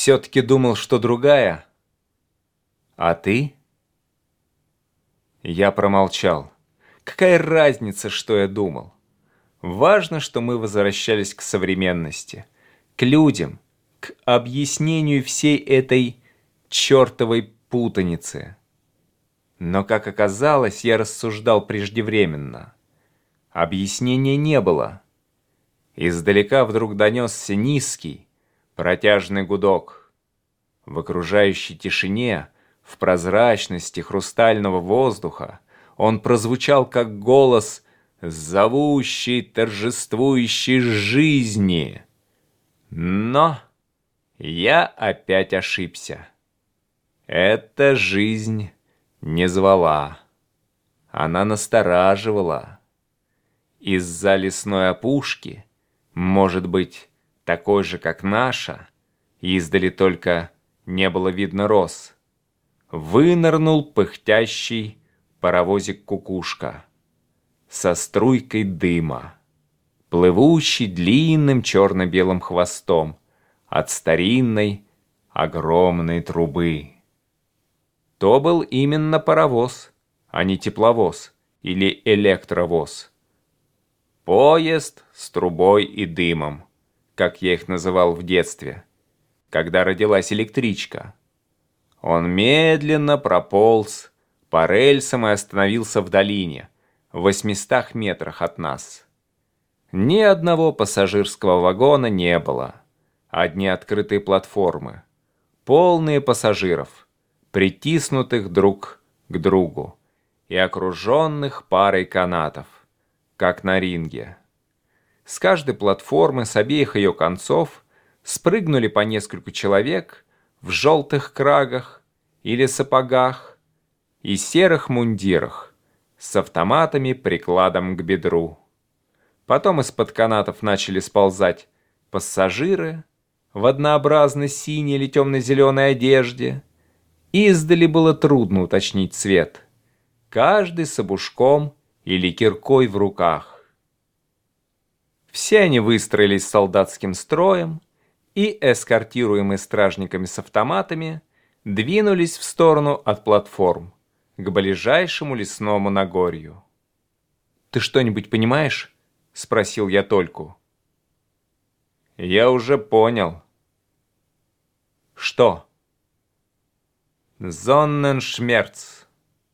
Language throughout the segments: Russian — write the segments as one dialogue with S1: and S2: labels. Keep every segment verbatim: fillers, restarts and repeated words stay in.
S1: Все-таки думал, что другая. А ты? Я промолчал. Какая разница, что я думал? Важно, что мы возвращались к современности, к людям, к объяснению всей этой чертовой путаницы. Но, как оказалось, я рассуждал преждевременно. Объяснения не было. Издалека вдруг донесся низкий, протяжный гудок. В окружающей тишине, в прозрачности хрустального воздуха, он прозвучал как голос, зовущий, торжествующий жизни. Но я опять ошибся. Эта жизнь не звала. Она настораживала. Из-за лесной опушки, может быть, такой же, как наша, издали только не было видно роз, вынырнул пыхтящий паровозик-кукушка со струйкой дыма, плывущий длинным черно-белым хвостом от старинной огромной трубы. То был именно паровоз, а не тепловоз или электровоз. Поезд с трубой и дымом, как я их называл в детстве, когда родилась электричка. Он медленно прополз по рельсам и остановился в долине, в восьмистах метрах от нас. Ни одного пассажирского вагона не было. Одни открытые платформы, полные пассажиров, притиснутых друг к другу и окруженных парой канатов, как на ринге. С каждой платформы, с обеих ее концов, спрыгнули по несколько человек в желтых крагах или сапогах и серых мундирах с автоматами прикладом к бедру. Потом из-под канатов начали сползать пассажиры в однообразно синей или темно-зеленой одежде. Издали было трудно уточнить цвет. Каждый с обушком или киркой в руках. Все они выстроились солдатским строем и, эскортируемые стражниками с автоматами, двинулись в сторону от платформ, к ближайшему лесному Нагорью. «Ты что-нибудь понимаешь?» — спросил я Тольку. «Я уже понял». «Что?» «Зонненшмерц».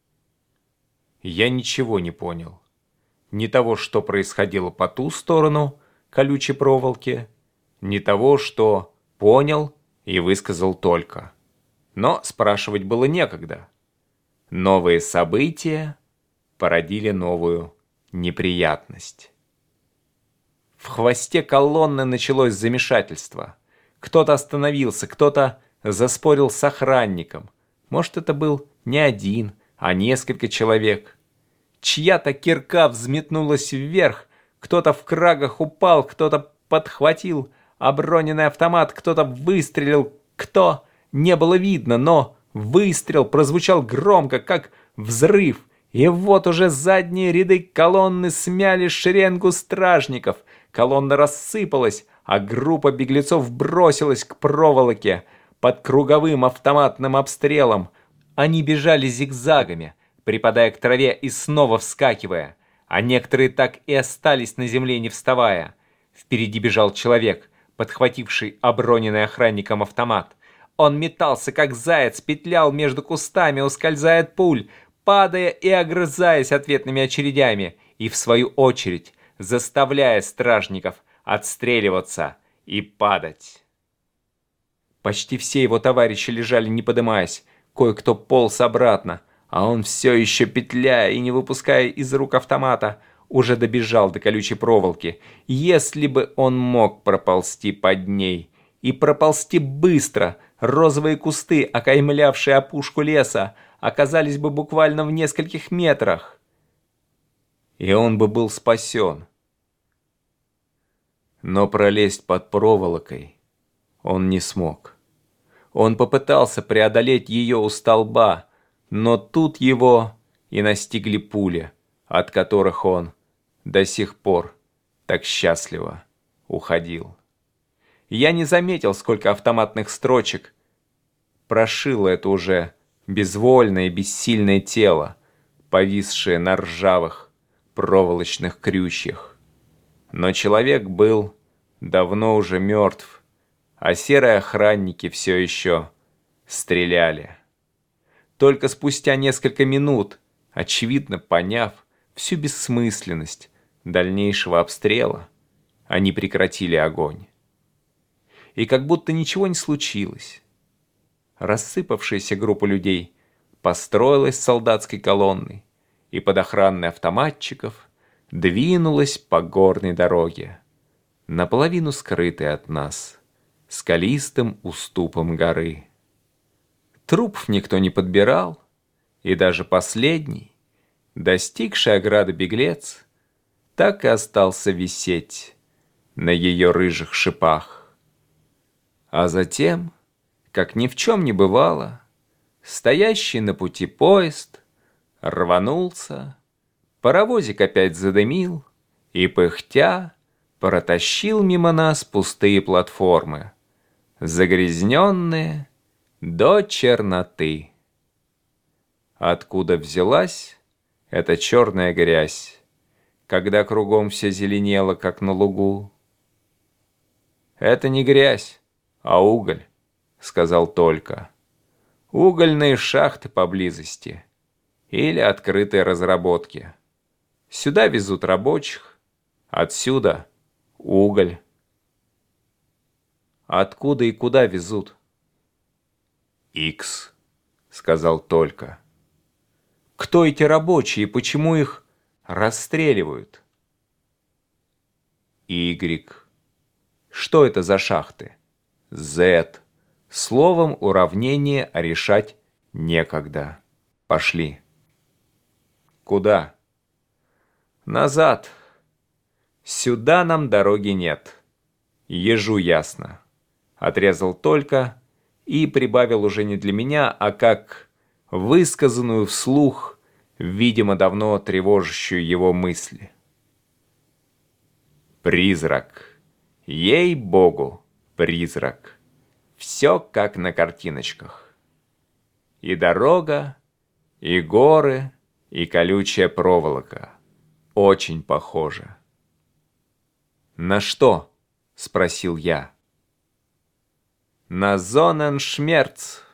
S1: Я ничего не понял. Ни того, что происходило по ту сторону колючей проволоки, ни того, что понял и высказал Толька. Но спрашивать было некогда. Новые события породили новую неприятность. В хвосте колонны началось замешательство. Кто-то остановился, кто-то заспорил с охранником. Может, это был не один, а несколько человек. Чья-то кирка взметнулась вверх, кто-то в крагах упал, кто-то подхватил оброненный автомат, кто-то выстрелил, кто, не было видно, но выстрел прозвучал громко, как взрыв, и вот уже задние ряды колонны смяли шеренгу стражников, колонна рассыпалась, а группа беглецов бросилась к проволоке под круговым автоматным обстрелом. Они бежали зигзагами, припадая к траве и снова вскакивая, а некоторые так и остались на земле, не вставая. Впереди бежал человек, подхвативший оброненный охранником автомат. Он метался, как заяц, петлял между кустами, ускользая от пуль, падая и огрызаясь ответными очередями, и в свою очередь заставляя стражников отстреливаться и падать. Почти все его товарищи лежали, не подымаясь, кое-кто полз обратно, а он все еще, петляя и не выпуская из рук автомата, уже добежал до колючей проволоки. Если бы он мог проползти под ней, и проползти быстро, розовые кусты, окаймлявшие опушку леса, оказались бы буквально в нескольких метрах. И он бы был спасен. Но пролезть под проволокой он не смог. Он попытался преодолеть ее у столба, но тут его и настигли пули, от которых он до сих пор так счастливо уходил. Я не заметил, сколько автоматных строчек прошило это уже безвольное и бессильное тело, повисшее на ржавых проволочных крючьях. Но человек был давно уже мертв, а серые охранники все еще стреляли. Только спустя несколько минут, очевидно поняв всю бессмысленность дальнейшего обстрела, они прекратили огонь. И как будто ничего не случилось. Рассыпавшаяся группа людей построилась солдатской колонной и под охраной автоматчиков двинулась по горной дороге, наполовину скрытой от нас, скалистым уступом горы. Трупов никто не подбирал, и даже последний, достигший ограды беглец, так и остался висеть на ее рыжих шипах. А затем, как ни в чем не бывало, стоящий на пути поезд рванулся, паровозик опять задымил и, пыхтя, протащил мимо нас пустые платформы, загрязненные до черноты. Откуда взялась эта черная грязь, когда кругом все зеленело, как на лугу? «Это не грязь, а уголь», — сказал Толька. «Угольные шахты поблизости или открытые разработки. Сюда везут рабочих, отсюда уголь». «Откуда и куда везут?» «Икс», — сказал Толька. «Кто эти рабочие и почему их расстреливают?» «Игрек». «Что это за шахты?» «Зет». Словом, уравнение решать некогда. Пошли. «Куда?» «Назад. Сюда нам дороги нет. Ежу ясно», — отрезал Толька и прибавил уже не для меня, а как высказанную вслух, видимо, давно тревожащую его мысли. «Призрак. Ей-богу, призрак. Все как на картиночках. И дорога, и горы, и колючая проволока. Очень похоже». «На что?» — спросил я. «На Зоненшмерц»,